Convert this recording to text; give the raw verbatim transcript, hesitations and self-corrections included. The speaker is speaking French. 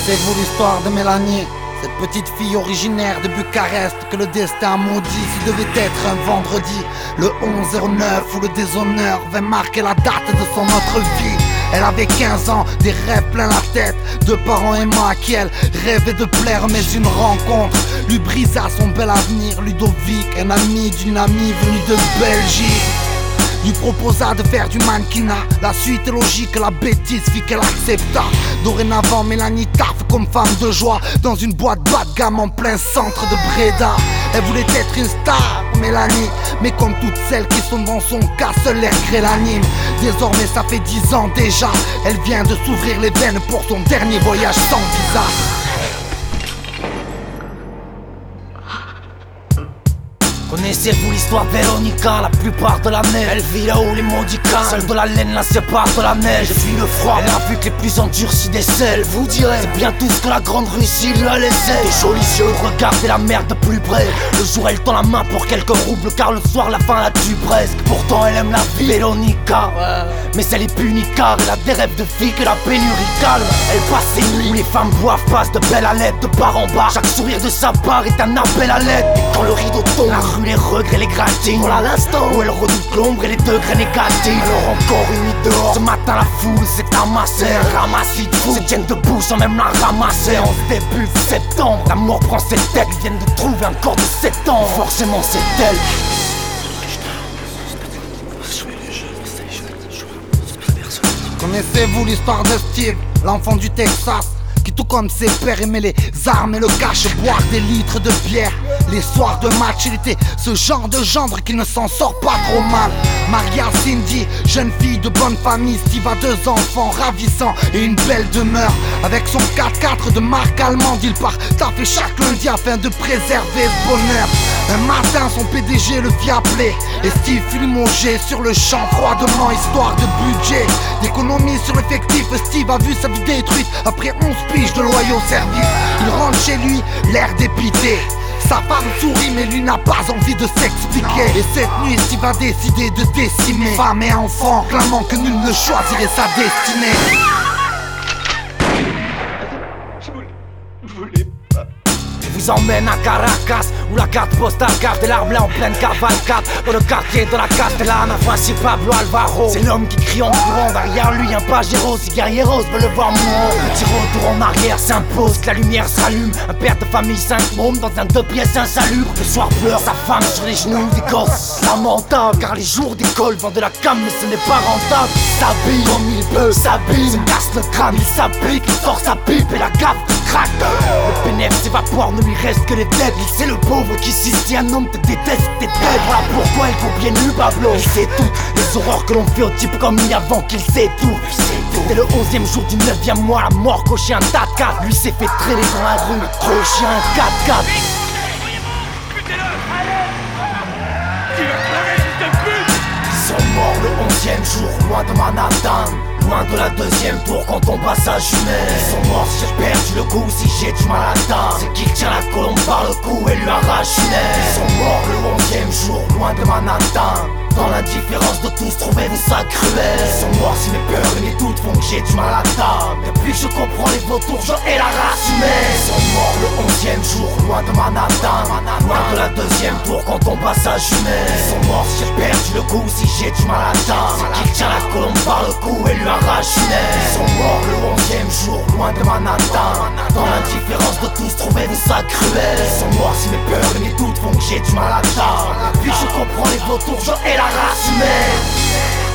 Connaissez-vous l'histoire de Mélanie, cette petite fille originaire de Bucarest que le destin maudit? Ce devait être un vendredi, le onze zéro neuf, où le déshonneur vint marquer la date de son autre vie. Elle avait quinze ans, des rêves plein la tête, deux parents aimants à qui elle rêvait de plaire. Mais une rencontre lui brisa son bel avenir. Ludovic, un ami d'une amie venue de Belgique, lui proposa de faire du mannequinat. La suite est logique, la bêtise fit qu'elle accepta. Dorénavant, Mélanie taffe comme femme de joie dans une boîte bas de gamme en plein centre de Bréda. Elle voulait être une star, Mélanie, mais comme toutes celles qui sont dans son cas, seul l'air gré l'anime. Désormais ça fait dix ans déjà, elle vient de s'ouvrir les veines pour son dernier voyage sans visa. Connaissez-vous l'histoire de Véronica? La plupart de l'année elle vit là où les mendicantes, seule de la laine la sépare de la neige. Je fuis le froid, elle a vu que les plus endurcis décèlent. Elle vous dirait, c'est bien tout ce que la grande Russie lui a laissé. Des jolis yeux, regardez la mer de plus près. Le jour elle tend la main pour quelques roubles, car le soir la faim la tue presque. Pourtant elle aime la vie, Véronica, ouais. Mais elle est punie car elle a des rêves de filles que la pénurie calme. Elle passe ses nuits où les femmes boivent, passent de belle à l'aide, de part en bas. Chaque sourire de sa part est un appel à l'aide. Et quand le rideau tombe, la rue, les regrets, les gratines, voilà l'instant où elle redoute l'ombre et les degrés négatifs. Alors encore une nuit dehors, ce matin la foule s'est amassée. Un ramassis de fous se tiennent debout sans même la ramasser. En ce début de septembre, la mort prend ses têtes. Ils viennent de trouver un corps de sept ans, forcément c'est elle. Connaissez-vous l'histoire de Steve, l'enfant du Texas, qui tout comme ses pères aimait les armes et le cash, boire des litres de bière. Les soirs de match, il était ce genre de gendre qu'il ne s'en sort pas trop mal. Maria Cindy, jeune fille de bonne famille, Steve a deux enfants ravissants et une belle demeure. Avec son quatre-quatre de marque allemande, il part taffer chaque lundi afin de préserver ce bonheur. Un matin, son P D G le fit appeler et Steve fut limogé sur le champ froidement, histoire de budget, d'économie sur l'effectif. Steve a vu sa vie détruite après onze piges de loyaux services. Il rentre chez lui, l'air dépité. Sa femme sourit mais lui n'a pas envie de s'expliquer. Et cette nuit Steve a décidé de décimer femme et enfant, clamant que nul ne choisirait sa destinée. Je voulais pas. Je vous emmène à Caracas, où la carte postale cache des larmes en pleine cavalcade. Dans le quartier de la Castellana, voici Pablo Alvaro. C'est l'homme qui crie en courant, derrière lui un pajero. Si guerrieros veut le voir mourant, petit retour en arrière s'impose, que la lumière s'allume. Un père de famille, cinq mômes dans un deux pièces insalubre. Le soir pleure sa femme sur les genoux des gosses. Lamentable, car les jours d'école vendent de la cam mais ce n'est pas rentable. S'habille comme il peut, s'habille, se casse le crâne, il s'applique, il sort sa pipe et la gaffe craque. Le bénéfice s'évapore, ne lui reste que les têtes. C'est le pauvre qui si si un homme te déteste, t'es dead. Voilà pourquoi il faut bien nu Pablo. Il sait tout, les horreurs que l'on fait au type comme lui avant qu'il s'étouffe. C'était le onzième jour du neuvième mois, la mort cochait un tas de quatre. Lui s'est fait traîner dans la rue, crocher un quatre quatre. Ils sont morts le onzième jour, loin de Manhattan, loin de la deuxième tour quand on passe à Jumet. Ils sont morts si j'ai perdu le coup, si j'ai du mal à atteindre. C'est qui tient la colombe par le cou et lui arrache une aile. Ils sont morts le onzième jour, loin de Manhattan, dans l'indifférence de tous, trouvez-vous ça cruel. Ils sont morts si mes peurs et mes doutes font que j'ai du mal à table. Depuis que je comprends les vautours, je hais la race humaine. Ils sont morts le onzième jour, loin de Manhattan, loin de la deuxième tour quand on passe à Jumet. Ils sont morts si j'ai perdu le coup, si j'ai du mal à table. C'est qui tient la colombe par le cou et lui arrache une aile. Ils sont morts le onzième jour, loin de Manhattan, dans l'indifférence de tous, trouvez-vous ça cruel. Ils sont morts si mes peurs et mes doutes font que j'ai du mal à table. Depuis que je comprends les vautours, je hais la race humaine.